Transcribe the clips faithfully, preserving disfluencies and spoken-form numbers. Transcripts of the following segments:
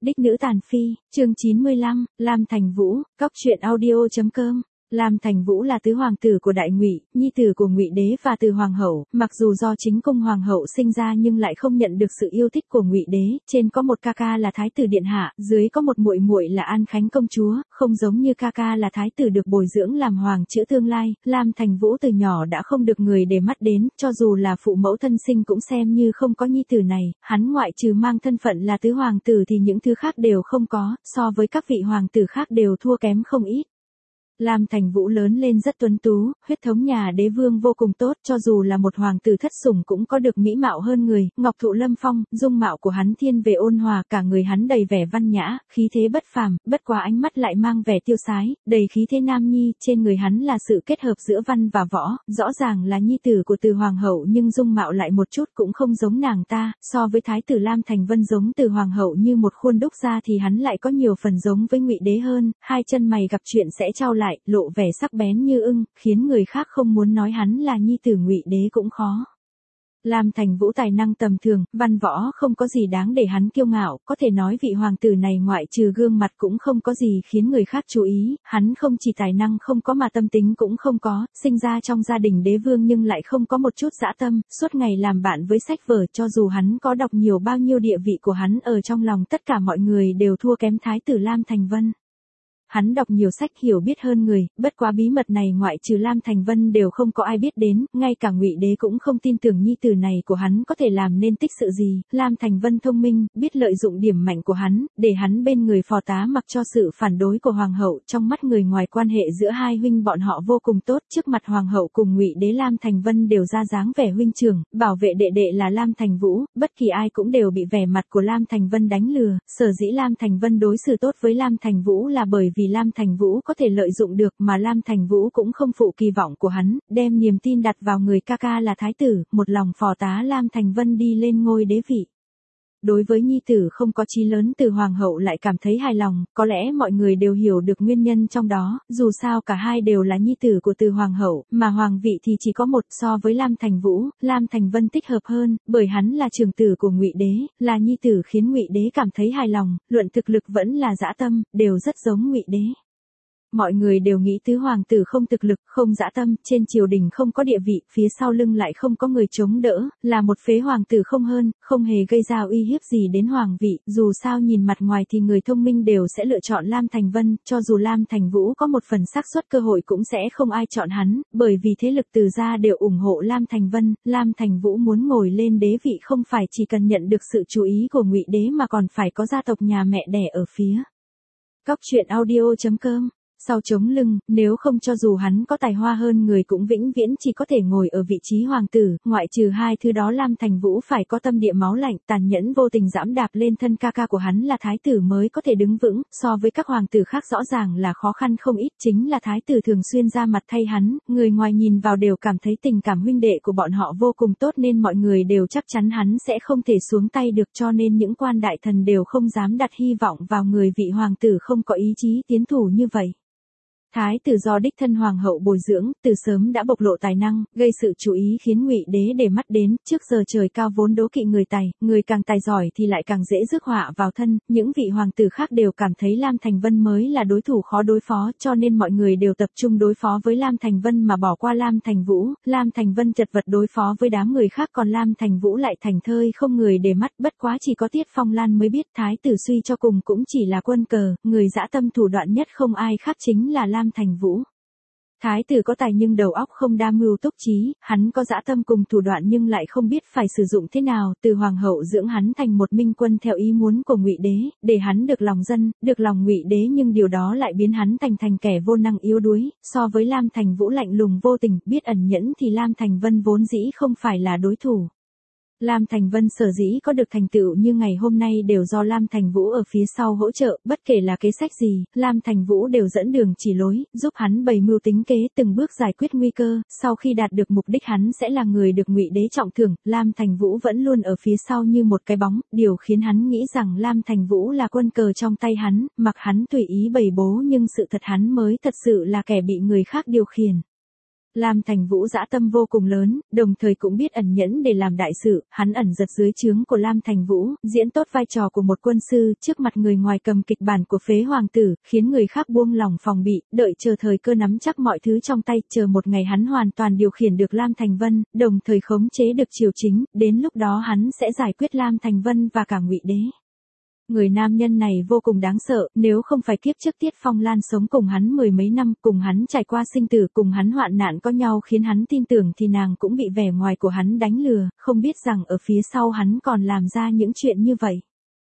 Đích nữ tàn phi, chương chín mươi lăm, Lam Thành Vũ, cóc truyện audio chấm com. Lam Thành Vũ là tứ hoàng tử của Đại Ngụy, nhi tử của Ngụy Đế và Từ hoàng hậu, mặc dù do chính cung hoàng hậu sinh ra nhưng lại không nhận được sự yêu thích của Ngụy Đế, trên có một ca ca là thái tử điện hạ, dưới có một muội muội là An Khánh công chúa, không giống như ca ca là thái tử được bồi dưỡng làm hoàng chữ tương lai, Lam Thành Vũ từ nhỏ đã không được người để mắt đến, cho dù là phụ mẫu thân sinh cũng xem như không có nhi tử này, hắn ngoại trừ mang thân phận là tứ hoàng tử thì những thứ khác đều không có, so với các vị hoàng tử khác đều thua kém không ít. Lam Thành Vũ lớn lên rất tuấn tú, huyết thống nhà đế vương vô cùng tốt, cho dù là một hoàng tử thất sủng cũng có được mỹ mạo hơn người, ngọc thụ lâm phong, dung mạo của hắn thiên về ôn hòa, cả người hắn đầy vẻ văn nhã, khí thế bất phàm, bất quá ánh mắt lại mang vẻ tiêu sái, đầy khí thế nam nhi, trên người hắn là sự kết hợp giữa văn và võ, rõ ràng là nhi tử của Từ hoàng hậu nhưng dung mạo lại một chút cũng không giống nàng ta, so với thái tử Lam Thành Vân giống Từ hoàng hậu như một khuôn đúc ra thì hắn lại có nhiều phần giống với Ngụy Đế hơn, hai chân mày gặp chuyện sẽ trao lại, lộ vẻ sắc bén như ưng, khiến người khác không muốn nói hắn là nhi tử Ngụy Đế cũng khó. Lam Thành Vũ tài năng tầm thường, văn võ không có gì đáng để hắn kiêu ngạo, có thể nói vị hoàng tử này ngoại trừ gương mặt cũng không có gì khiến người khác chú ý, hắn không chỉ tài năng không có mà tâm tính cũng không có, sinh ra trong gia đình đế vương nhưng lại không có một chút dã tâm, suốt ngày làm bạn với sách vở, cho dù hắn có đọc nhiều bao nhiêu địa vị của hắn ở trong lòng tất cả mọi người đều thua kém thái tử Lam Thành Vân. Hắn đọc nhiều sách hiểu biết hơn người, bất quá bí mật này ngoại trừ Lam Thành Vân đều không có ai biết đến, ngay cả Ngụy Đế cũng không tin tưởng nhi tử này của hắn có thể làm nên tích sự gì, Lam Thành Vân thông minh, biết lợi dụng điểm mạnh của hắn, để hắn bên người phò tá mặc cho sự phản đối của hoàng hậu, trong mắt người ngoài quan hệ giữa hai huynh bọn họ vô cùng tốt, trước mặt hoàng hậu cùng Ngụy Đế Lam Thành Vân đều ra dáng vẻ huynh trưởng, bảo vệ đệ đệ là Lam Thành Vũ, bất kỳ ai cũng đều bị vẻ mặt của Lam Thành Vân đánh lừa, sở dĩ Lam Thành Vân đối xử tốt với Lam Thành Vũ là bởi vì Lam Thành Vũ có thể lợi dụng được mà Lam Thành Vũ cũng không phụ kỳ vọng của hắn, đem niềm tin đặt vào người ca ca là thái tử, một lòng phò tá Lam Thành Vân đi lên ngôi đế vị. Đối với nhi tử không có chí lớn Từ hoàng hậu lại cảm thấy hài lòng, có lẽ mọi người đều hiểu được nguyên nhân trong đó, dù sao cả hai đều là nhi tử của Từ hoàng hậu, mà hoàng vị thì chỉ có một, so với Lam Thành Vũ, Lam Thành Vân thích hợp hơn, bởi hắn là trưởng tử của Ngụy Đế, là nhi tử khiến Ngụy Đế cảm thấy hài lòng, luận thực lực vẫn là dã tâm, đều rất giống Ngụy Đế. Mọi người đều nghĩ tứ hoàng tử không thực lực, không dã tâm, trên triều đình không có địa vị, phía sau lưng lại không có người chống đỡ, là một phế hoàng tử không hơn, không hề gây ra uy hiếp gì đến hoàng vị, dù sao nhìn mặt ngoài thì người thông minh đều sẽ lựa chọn Lam Thành Vân, cho dù Lam Thành Vũ có một phần xác suất cơ hội cũng sẽ không ai chọn hắn, bởi vì thế lực Từ gia đều ủng hộ Lam Thành Vân, Lam Thành Vũ muốn ngồi lên đế vị không phải chỉ cần nhận được sự chú ý của Ngụy Đế mà còn phải có gia tộc nhà mẹ đẻ ở phía. Cóc truyện audio chấm com. Sau chống lưng, nếu không cho dù hắn có tài hoa hơn người cũng vĩnh viễn chỉ có thể ngồi ở vị trí hoàng tử, ngoại trừ hai thứ đó Lam Thành Vũ phải có tâm địa máu lạnh, tàn nhẫn vô tình giẫm đạp lên thân ca ca của hắn là thái tử mới có thể đứng vững, so với các hoàng tử khác rõ ràng là khó khăn không ít, chính là thái tử thường xuyên ra mặt thay hắn, người ngoài nhìn vào đều cảm thấy tình cảm huynh đệ của bọn họ vô cùng tốt nên mọi người đều chắc chắn hắn sẽ không thể xuống tay được cho nên những quan đại thần đều không dám đặt hy vọng vào người vị hoàng tử không có ý chí tiến thủ như vậy. Thái tử do đích thân hoàng hậu bồi dưỡng, từ sớm đã bộc lộ tài năng, gây sự chú ý khiến Ngụy Đế để mắt đến, trước giờ trời cao vốn đố kỵ người tài, người càng tài giỏi thì lại càng dễ rước họa vào thân, những vị hoàng tử khác đều cảm thấy Lam Thành Vân mới là đối thủ khó đối phó, cho nên mọi người đều tập trung đối phó với Lam Thành Vân mà bỏ qua Lam Thành Vũ, Lam Thành Vân chật vật đối phó với đám người khác còn Lam Thành Vũ lại thành thơi không người để mắt, bất quá chỉ có Tiết Phong Lan mới biết thái tử suy cho cùng cũng chỉ là quân cờ, người dã tâm thủ đoạn nhất không ai khác chính là Lam Thành Vũ. Thái tử có tài nhưng đầu óc không đa mưu túc trí, hắn có dã tâm cùng thủ đoạn nhưng lại không biết phải sử dụng thế nào, từ hoàng hậu dưỡng hắn thành một minh quân theo ý muốn của Ngụy Đế, để hắn được lòng dân, được lòng Ngụy Đế nhưng điều đó lại biến hắn thành thành kẻ vô năng yếu đuối, so với Lam Thành Vũ lạnh lùng vô tình, biết ẩn nhẫn thì Lam Thành Vân vốn dĩ không phải là đối thủ. Lam Thành Vân sở dĩ có được thành tựu như ngày hôm nay đều do Lam Thành Vũ ở phía sau hỗ trợ, bất kể là kế sách gì, Lam Thành Vũ đều dẫn đường chỉ lối, giúp hắn bày mưu tính kế từng bước giải quyết nguy cơ, sau khi đạt được mục đích hắn sẽ là người được Ngụy Đế trọng thưởng, Lam Thành Vũ vẫn luôn ở phía sau như một cái bóng, điều khiến hắn nghĩ rằng Lam Thành Vũ là quân cờ trong tay hắn, mặc hắn tùy ý bày bố nhưng sự thật hắn mới thật sự là kẻ bị người khác điều khiển. Lam Thành Vũ dã tâm vô cùng lớn, đồng thời cũng biết ẩn nhẫn để làm đại sự, hắn ẩn giật dưới trướng của Lam Thành Vũ, diễn tốt vai trò của một quân sư, trước mặt người ngoài cầm kịch bản của phế hoàng tử, khiến người khác buông lòng phòng bị, đợi chờ thời cơ nắm chắc mọi thứ trong tay, chờ một ngày hắn hoàn toàn điều khiển được Lam Thành Vân, đồng thời khống chế được triều chính, đến lúc đó hắn sẽ giải quyết Lam Thành Vân và cả Ngụy Đế. Người nam nhân này vô cùng đáng sợ, nếu không phải kiếp trước Tiết Phong Lan sống cùng hắn mười mấy năm, cùng hắn trải qua sinh tử, cùng hắn hoạn nạn có nhau khiến hắn tin tưởng thì nàng cũng bị vẻ ngoài của hắn đánh lừa, không biết rằng ở phía sau hắn còn làm ra những chuyện như vậy.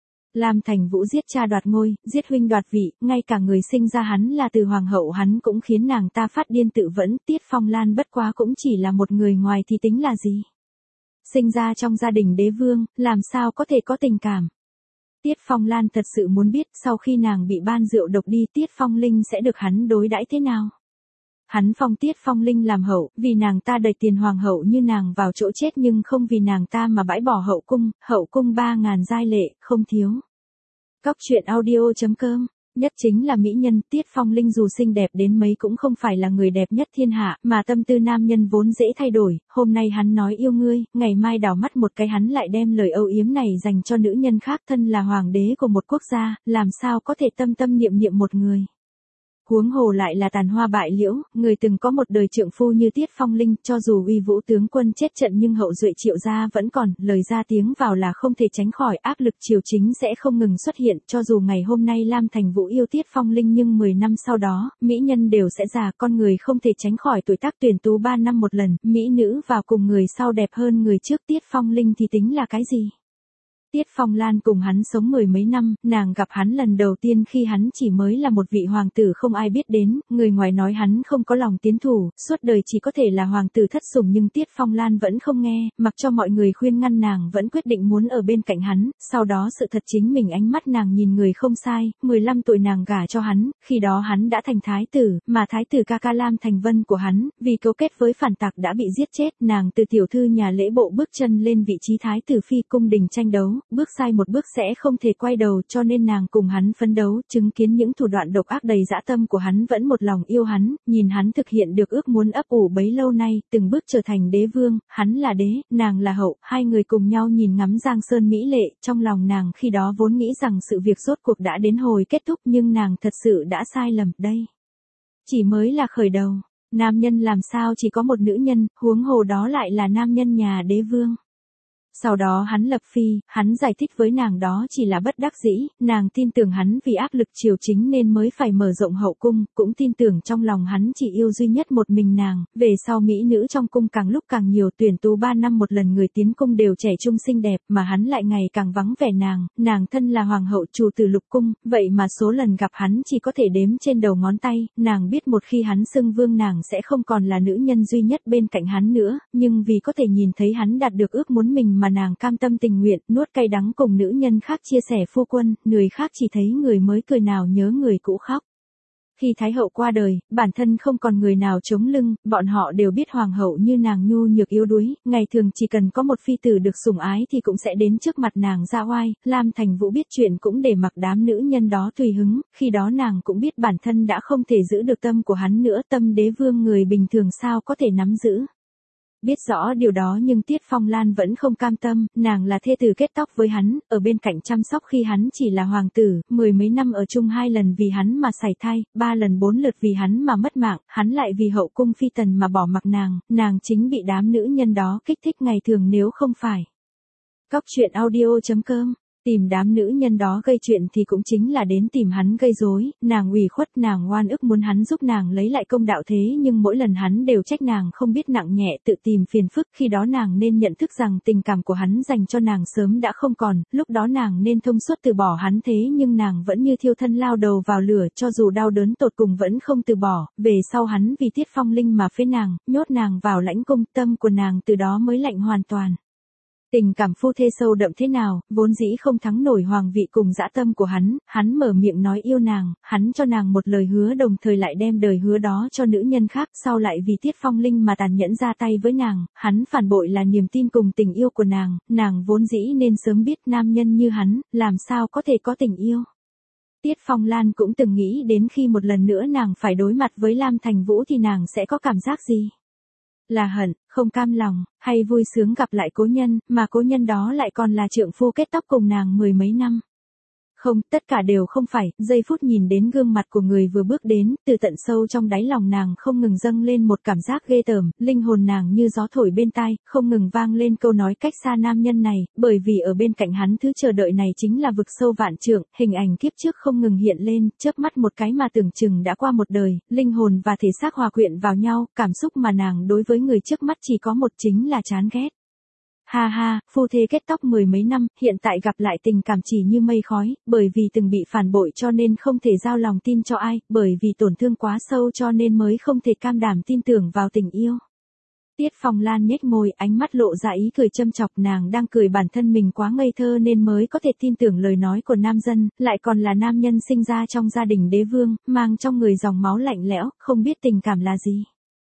Lam Thành Vũ giết cha đoạt ngôi, giết huynh đoạt vị, ngay cả người sinh ra hắn là Từ Hoàng hậu hắn cũng khiến nàng ta phát điên tự vẫn, Tiết Phong Lan bất quá cũng chỉ là một người ngoài thì tính là gì. Sinh ra trong gia đình đế vương, làm sao có thể có tình cảm. Tiết Phong Lan thật sự muốn biết sau khi nàng bị ban rượu độc đi Tiết Phong Linh sẽ được hắn đối đãi thế nào. Hắn phong Tiết Phong Linh làm hậu, vì nàng ta đầy tiền hoàng hậu như nàng vào chỗ chết nhưng không vì nàng ta mà bãi bỏ hậu cung, hậu cung ba ngàn giai lệ, không thiếu. Cóc truyện audio chấm com. Nhất chính là mỹ nhân, Tiết Phong Linh dù xinh đẹp đến mấy cũng không phải là người đẹp nhất thiên hạ, mà tâm tư nam nhân vốn dễ thay đổi, hôm nay hắn nói yêu ngươi, ngày mai đảo mắt một cái hắn lại đem lời âu yếm này dành cho nữ nhân khác, thân là hoàng đế của một quốc gia, làm sao có thể tâm tâm niệm niệm một người. Huống hồ lại là tàn hoa bại liễu, người từng có một đời trượng phu như Tiết Phong Linh, cho dù uy vũ tướng quân chết trận nhưng hậu duệ Triệu gia vẫn còn, lời ra tiếng vào là không thể tránh khỏi, áp lực triều chính sẽ không ngừng xuất hiện, cho dù ngày hôm nay Lam Thành Vũ yêu Tiết Phong Linh nhưng mười năm sau đó, mỹ nhân đều sẽ già, con người không thể tránh khỏi tuổi tác, tuyển tú ba năm một lần, mỹ nữ vào cùng người sau đẹp hơn người trước, Tiết Phong Linh thì tính là cái gì? Tiết Phong Lan cùng hắn sống mười mấy năm, nàng gặp hắn lần đầu tiên khi hắn chỉ mới là một vị hoàng tử không ai biết đến, người ngoài nói hắn không có lòng tiến thủ, suốt đời chỉ có thể là hoàng tử thất sủng nhưng Tiết Phong Lan vẫn không nghe, mặc cho mọi người khuyên ngăn nàng vẫn quyết định muốn ở bên cạnh hắn, sau đó sự thật chính mình ánh mắt nàng nhìn người không sai, mười lăm tuổi nàng gả cho hắn, khi đó hắn đã thành thái tử, mà thái tử ca ca Lam Thành Vân của hắn, vì cấu kết với phản tặc đã bị giết chết, nàng từ tiểu thư nhà lễ bộ bước chân lên vị trí thái tử phi cung đình tranh đấu. Bước sai một bước sẽ không thể quay đầu cho nên nàng cùng hắn phấn đấu, chứng kiến những thủ đoạn độc ác đầy dã tâm của hắn vẫn một lòng yêu hắn, nhìn hắn thực hiện được ước muốn ấp ủ bấy lâu nay, từng bước trở thành đế vương, hắn là đế, nàng là hậu, hai người cùng nhau nhìn ngắm Giang Sơn mỹ lệ, trong lòng nàng khi đó vốn nghĩ rằng sự việc rốt cuộc đã đến hồi kết thúc nhưng nàng thật sự đã sai lầm, đây chỉ mới là khởi đầu, nam nhân làm sao chỉ có một nữ nhân, huống hồ đó lại là nam nhân nhà đế vương. Sau đó hắn lập phi, hắn giải thích với nàng đó chỉ là bất đắc dĩ, nàng tin tưởng hắn vì áp lực triều chính nên mới phải mở rộng hậu cung, cũng tin tưởng trong lòng hắn chỉ yêu duy nhất một mình nàng, về sau mỹ nữ trong cung càng lúc càng nhiều, tuyển tú ba năm một lần người tiến cung đều trẻ trung xinh đẹp, mà hắn lại ngày càng vắng vẻ nàng, nàng thân là hoàng hậu chủ tử lục cung, vậy mà số lần gặp hắn chỉ có thể đếm trên đầu ngón tay, nàng biết một khi hắn xưng vương nàng sẽ không còn là nữ nhân duy nhất bên cạnh hắn nữa, nhưng vì có thể nhìn thấy hắn đạt được ước muốn mình mà nàng cam tâm tình nguyện, nuốt cay đắng cùng nữ nhân khác chia sẻ phu quân, người khác chỉ thấy người mới cười nào nhớ người cũ khóc. Khi Thái hậu qua đời, bản thân không còn người nào chống lưng, bọn họ đều biết hoàng hậu như nàng nhu nhược yếu đuối, ngày thường chỉ cần có một phi tử được sủng ái thì cũng sẽ đến trước mặt nàng ra oai, Lam Thành Vũ biết chuyện cũng để mặc đám nữ nhân đó tùy hứng, khi đó nàng cũng biết bản thân đã không thể giữ được tâm của hắn nữa, tâm đế vương người bình thường sao có thể nắm giữ. Biết rõ điều đó nhưng Tiết Phong Lan vẫn không cam tâm, nàng là thê tử kết tóc với hắn, ở bên cạnh chăm sóc khi hắn chỉ là hoàng tử, mười mấy năm ở chung hai lần vì hắn mà sảy thai, ba lần bốn lượt vì hắn mà mất mạng, hắn lại vì hậu cung phi tần mà bỏ mặc nàng, nàng chính bị đám nữ nhân đó kích thích ngày thường nếu không phải. Cóc truyện audio chấm com. Tìm đám nữ nhân đó gây chuyện thì cũng chính là đến tìm hắn gây rối, nàng ủy khuất nàng oan ức muốn hắn giúp nàng lấy lại công đạo thế nhưng mỗi lần hắn đều trách nàng không biết nặng nhẹ tự tìm phiền phức, khi đó nàng nên nhận thức rằng tình cảm của hắn dành cho nàng sớm đã không còn, lúc đó nàng nên thông suốt từ bỏ hắn thế nhưng nàng vẫn như thiêu thân lao đầu vào lửa cho dù đau đớn tột cùng vẫn không từ bỏ, về sau hắn vì Tiết Phong Linh mà phế nàng, nhốt nàng vào lãnh cung, tâm của nàng từ đó mới lạnh hoàn toàn. Tình cảm phu thê sâu đậm thế nào, vốn dĩ không thắng nổi hoàng vị cùng dã tâm của hắn, hắn mở miệng nói yêu nàng, hắn cho nàng một lời hứa đồng thời lại đem đời hứa đó cho nữ nhân khác, sau lại vì Tiết Phong Linh mà tàn nhẫn ra tay với nàng, hắn phản bội là niềm tin cùng tình yêu của nàng, nàng vốn dĩ nên sớm biết nam nhân như hắn, làm sao có thể có tình yêu. Tiết Phong Lan cũng từng nghĩ đến khi một lần nữa nàng phải đối mặt với Lam Thành Vũ thì nàng sẽ có cảm giác gì. Là hận, không cam lòng, hay vui sướng gặp lại cố nhân, mà cố nhân đó lại còn là trượng phu kết tóc cùng nàng mười mấy năm. Không, tất cả đều không phải, giây phút nhìn đến gương mặt của người vừa bước đến, từ tận sâu trong đáy lòng nàng không ngừng dâng lên một cảm giác ghê tởm, linh hồn nàng như gió thổi bên tai, không ngừng vang lên câu nói cách xa nam nhân này, bởi vì ở bên cạnh hắn thứ chờ đợi này chính là vực sâu vạn trượng, hình ảnh kiếp trước không ngừng hiện lên, chớp mắt một cái mà tưởng chừng đã qua một đời, linh hồn và thể xác hòa quyện vào nhau, cảm xúc mà nàng đối với người trước mắt chỉ có một chính là chán ghét. Ha ha, phu thê kết tóc mười mấy năm, hiện tại gặp lại tình cảm chỉ như mây khói, bởi vì từng bị phản bội cho nên không thể giao lòng tin cho ai, bởi vì tổn thương quá sâu cho nên mới không thể cam đảm tin tưởng vào tình yêu. Tiết Phong Lan nhếch môi, ánh mắt lộ ra ý cười châm chọc, nàng đang cười bản thân mình quá ngây thơ nên mới có thể tin tưởng lời nói của nam dân, lại còn là nam nhân sinh ra trong gia đình đế vương, mang trong người dòng máu lạnh lẽo, không biết tình cảm là gì.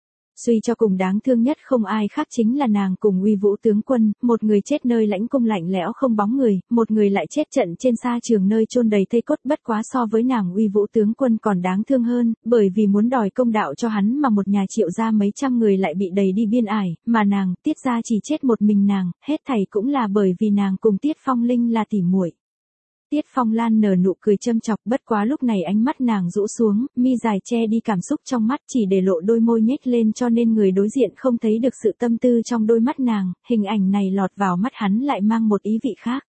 Suy cho cùng đáng thương nhất không ai khác chính là nàng cùng Uy Vũ tướng quân, một người chết nơi lãnh cung lạnh lẽo không bóng người, một người lại chết trận trên sa trường nơi chôn đầy thây cốt, bất quá so với nàng Uy Vũ tướng quân còn đáng thương hơn, bởi vì muốn đòi công đạo cho hắn mà một nhà Triệu gia mấy trăm người lại bị đầy đi biên ải, mà nàng, Tiết gia chỉ chết một mình nàng, hết thảy cũng là bởi vì nàng cùng Tiết Phong Linh là tỉ muội. Tiết Phong Lan nở nụ cười châm chọc, bất quá lúc này ánh mắt nàng rũ xuống, mi dài che đi cảm xúc trong mắt, chỉ để lộ đôi môi nhếch lên cho nên người đối diện không thấy được sự tâm tư trong đôi mắt nàng, hình ảnh này lọt vào mắt hắn lại mang một ý vị khác.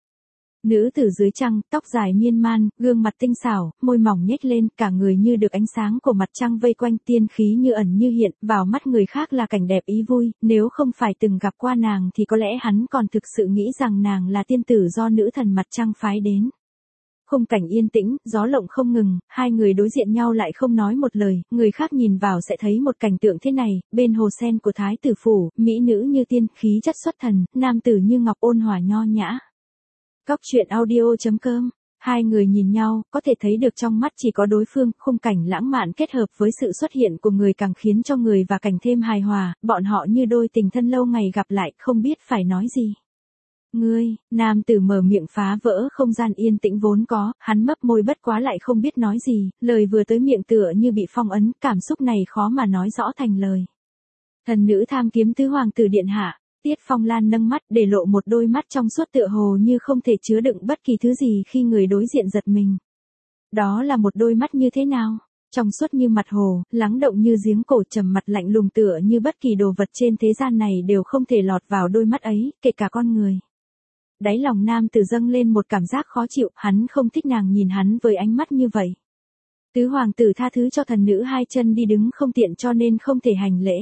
Nữ tử dưới trăng, tóc dài miên man, gương mặt tinh xảo, môi mỏng nhếch lên, cả người như được ánh sáng của mặt trăng vây quanh, tiên khí như ẩn như hiện, vào mắt người khác là cảnh đẹp ý vui, nếu không phải từng gặp qua nàng thì có lẽ hắn còn thực sự nghĩ rằng nàng là tiên tử do nữ thần mặt trăng phái đến. Khung cảnh yên tĩnh, gió lộng không ngừng, hai người đối diện nhau lại không nói một lời, người khác nhìn vào sẽ thấy một cảnh tượng thế này, bên hồ sen của thái tử phủ, mỹ nữ như tiên, khí chất xuất thần, nam tử như ngọc ôn hòa nho nhã. Cóc truyện audio chấm com. Hai người nhìn nhau, có thể thấy được trong mắt chỉ có đối phương, khung cảnh lãng mạn kết hợp với sự xuất hiện của người càng khiến cho người và cảnh thêm hài hòa, bọn họ như đôi tình thân lâu ngày gặp lại, không biết phải nói gì. Ngươi, nam tử mở miệng phá vỡ không gian yên tĩnh vốn có, hắn mấp môi bất quá lại không biết nói gì, lời vừa tới miệng tựa như bị phong ấn, cảm xúc này khó mà nói rõ thành lời. Thần nữ tham kiếm tứ hoàng tử điện hạ, Tiết Phong Lan nâng mắt để lộ một đôi mắt trong suốt tựa hồ như không thể chứa đựng bất kỳ thứ gì khi người đối diện giật mình. Đó là một đôi mắt như thế nào? Trong suốt như mặt hồ, lắng động như giếng cổ, trầm mặt lạnh lùng tựa như bất kỳ đồ vật trên thế gian này đều không thể lọt vào đôi mắt ấy, kể cả con người. Đáy lòng nam tử dâng lên một cảm giác khó chịu, hắn không thích nàng nhìn hắn với ánh mắt như vậy. Tứ hoàng tử tha thứ cho thần nữ hai chân đi đứng không tiện cho nên không thể hành lễ.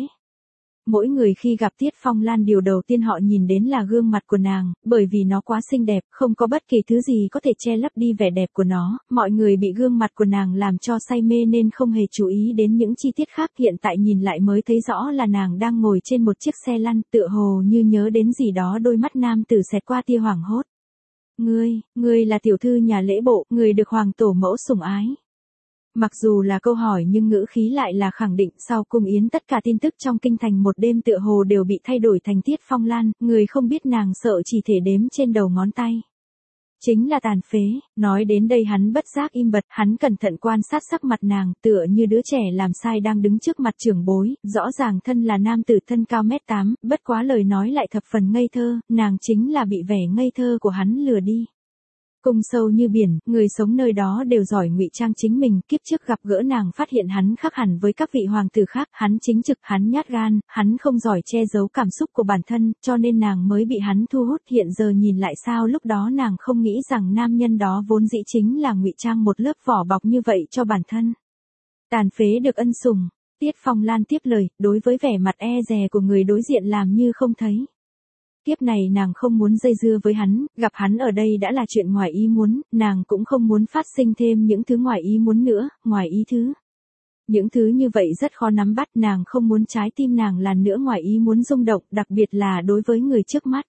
Mỗi người khi gặp Tiết Phong Lan điều đầu tiên họ nhìn đến là gương mặt của nàng, bởi vì nó quá xinh đẹp, không có bất kỳ thứ gì có thể che lấp đi vẻ đẹp của nó, mọi người bị gương mặt của nàng làm cho say mê nên không hề chú ý đến những chi tiết khác, hiện tại nhìn lại mới thấy rõ là nàng đang ngồi trên một chiếc xe lăn, tựa hồ như nhớ đến gì đó, đôi mắt nam tử xẹt qua tia hoảng hốt. Ngươi, ngươi là tiểu thư nhà lễ bộ, người được hoàng tổ mẫu sủng ái. Mặc dù là câu hỏi nhưng ngữ khí lại là khẳng định, sau cung yến tất cả tin tức trong kinh thành một đêm tựa hồ đều bị thay đổi thành Tiết Phong Lan, người không biết nàng sợ chỉ thể đếm trên đầu ngón tay. Chính là tàn phế, nói đến đây hắn bất giác im bặt, hắn cẩn thận quan sát sắc mặt nàng, tựa như đứa trẻ làm sai đang đứng trước mặt trưởng bối, rõ ràng thân là nam tử thân cao mét tám, bất quá lời nói lại thập phần ngây thơ, nàng chính là bị vẻ ngây thơ của hắn lừa đi. Cung sâu như biển, người sống nơi đó đều giỏi ngụy trang chính mình, kiếp trước gặp gỡ nàng phát hiện hắn khác hẳn với các vị hoàng tử khác, hắn chính trực, hắn nhát gan, hắn không giỏi che giấu cảm xúc của bản thân, cho nên nàng mới bị hắn thu hút, hiện giờ nhìn lại sao lúc đó nàng không nghĩ rằng nam nhân đó vốn dĩ chính là ngụy trang một lớp vỏ bọc như vậy cho bản thân. Tàn phế được ân sủng, Tiết Phong Lan tiếp lời, đối với vẻ mặt e dè của người đối diện làm như không thấy. Kiếp này nàng không muốn dây dưa với hắn, gặp hắn ở đây đã là chuyện ngoài ý muốn, nàng cũng không muốn phát sinh thêm những thứ ngoài ý muốn nữa, ngoài ý thứ. Những thứ như vậy rất khó nắm bắt, nàng không muốn trái tim nàng lần nữa ngoài ý muốn rung động, đặc biệt là đối với người trước mắt.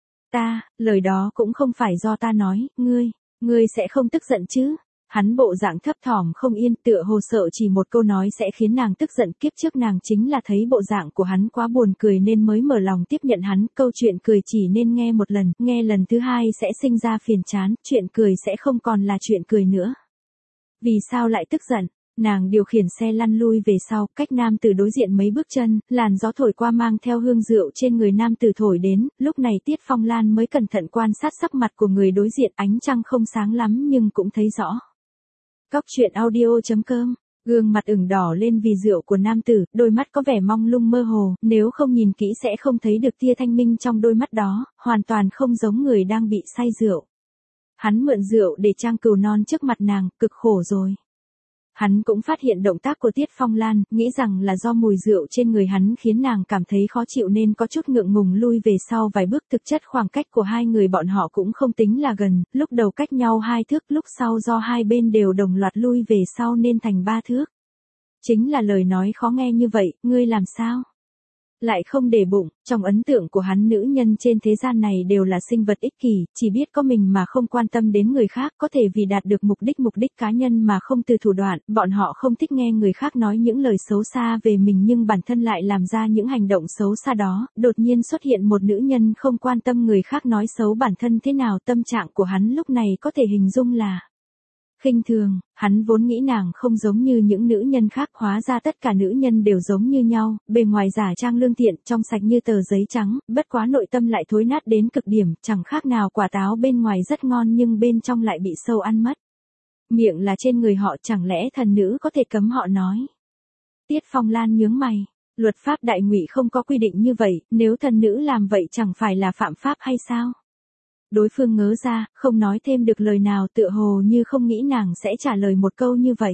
Ta, lời đó cũng không phải do ta nói, ngươi, ngươi sẽ không tức giận chứ? Hắn bộ dạng thấp thỏm không yên, tựa hồ sợ chỉ một câu nói sẽ khiến nàng tức giận, kiếp trước nàng chính là thấy bộ dạng của hắn quá buồn cười nên mới mở lòng tiếp nhận hắn, câu chuyện cười chỉ nên nghe một lần, nghe lần thứ hai sẽ sinh ra phiền chán, chuyện cười sẽ không còn là chuyện cười nữa. Vì sao lại tức giận? Nàng điều khiển xe lăn lui về sau, cách nam tử đối diện mấy bước chân, làn gió thổi qua mang theo hương rượu trên người nam tử thổi đến, lúc này Tiết Phong Lan mới cẩn thận quan sát sắc mặt của người đối diện, ánh trăng không sáng lắm nhưng cũng thấy rõ. Cóc truyện audio chấm com, gương mặt ửng đỏ lên vì rượu của nam tử, đôi mắt có vẻ mông lung mơ hồ, nếu không nhìn kỹ sẽ không thấy được tia thanh minh trong đôi mắt đó, hoàn toàn không giống người đang bị say rượu. Hắn mượn rượu để trang cừu non trước mặt nàng, cực khổ rồi. Hắn cũng phát hiện động tác của Tiết Phong Lan, nghĩ rằng là do mùi rượu trên người hắn khiến nàng cảm thấy khó chịu nên có chút ngượng ngùng lui về sau vài bước. Thực chất khoảng cách của hai người bọn họ cũng không tính là gần, lúc đầu cách nhau hai thước, lúc sau do hai bên đều đồng loạt lui về sau nên thành ba thước. Chính là lời nói khó nghe như vậy, ngươi làm sao? Lại không để bụng, trong ấn tượng của hắn nữ nhân trên thế gian này đều là sinh vật ích kỷ, chỉ biết có mình mà không quan tâm đến người khác, có thể vì đạt được mục đích mục đích cá nhân mà không từ thủ đoạn, bọn họ không thích nghe người khác nói những lời xấu xa về mình nhưng bản thân lại làm ra những hành động xấu xa đó, đột nhiên xuất hiện một nữ nhân không quan tâm người khác nói xấu bản thân thế nào, tâm trạng của hắn lúc này có thể hình dung là khinh thường. Hắn vốn nghĩ nàng không giống như những nữ nhân khác, hóa ra tất cả nữ nhân đều giống như nhau, bề ngoài giả trang lương thiện, trong sạch như tờ giấy trắng, bất quá nội tâm lại thối nát đến cực điểm, chẳng khác nào quả táo bên ngoài rất ngon nhưng bên trong lại bị sâu ăn mất. Miệng là trên người họ, chẳng lẽ thần nữ có thể cấm họ nói? Tiết Phong Lan nhướng mày, luật pháp Đại Ngụy không có quy định như vậy, nếu thần nữ làm vậy chẳng phải là phạm pháp hay sao? Đối phương ngớ ra, không nói thêm được lời nào, tựa hồ như không nghĩ nàng sẽ trả lời một câu như vậy.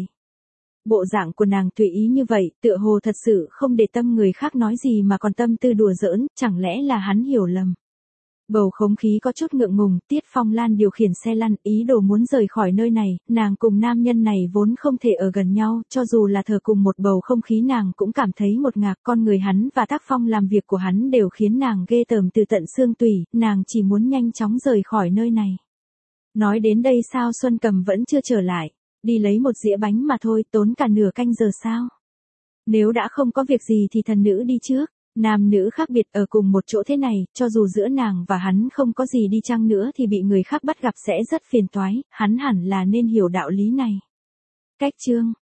Bộ dạng của nàng tùy ý như vậy, tựa hồ thật sự không để tâm người khác nói gì mà còn tâm tư đùa giỡn, chẳng lẽ là hắn hiểu lầm. Bầu không khí có chút ngượng ngùng, Tiết Phong Lan điều khiển xe lăn, ý đồ muốn rời khỏi nơi này, nàng cùng nam nhân này vốn không thể ở gần nhau, cho dù là thở cùng một bầu không khí nàng cũng cảm thấy ngột ngạt, con người hắn và tác phong làm việc của hắn đều khiến nàng ghê tởm từ tận xương tủy, nàng chỉ muốn nhanh chóng rời khỏi nơi này. Nói đến đây sao Xuân Cầm vẫn chưa trở lại, đi lấy một dĩa bánh mà thôi, tốn cả nửa canh giờ sao? Nếu đã không có việc gì thì thần nữ đi trước. Nam nữ khác biệt ở cùng một chỗ thế này, cho dù giữa nàng và hắn không có gì đi chăng nữa thì bị người khác bắt gặp sẽ rất phiền toái, hắn hẳn là nên hiểu đạo lý này. Cách chương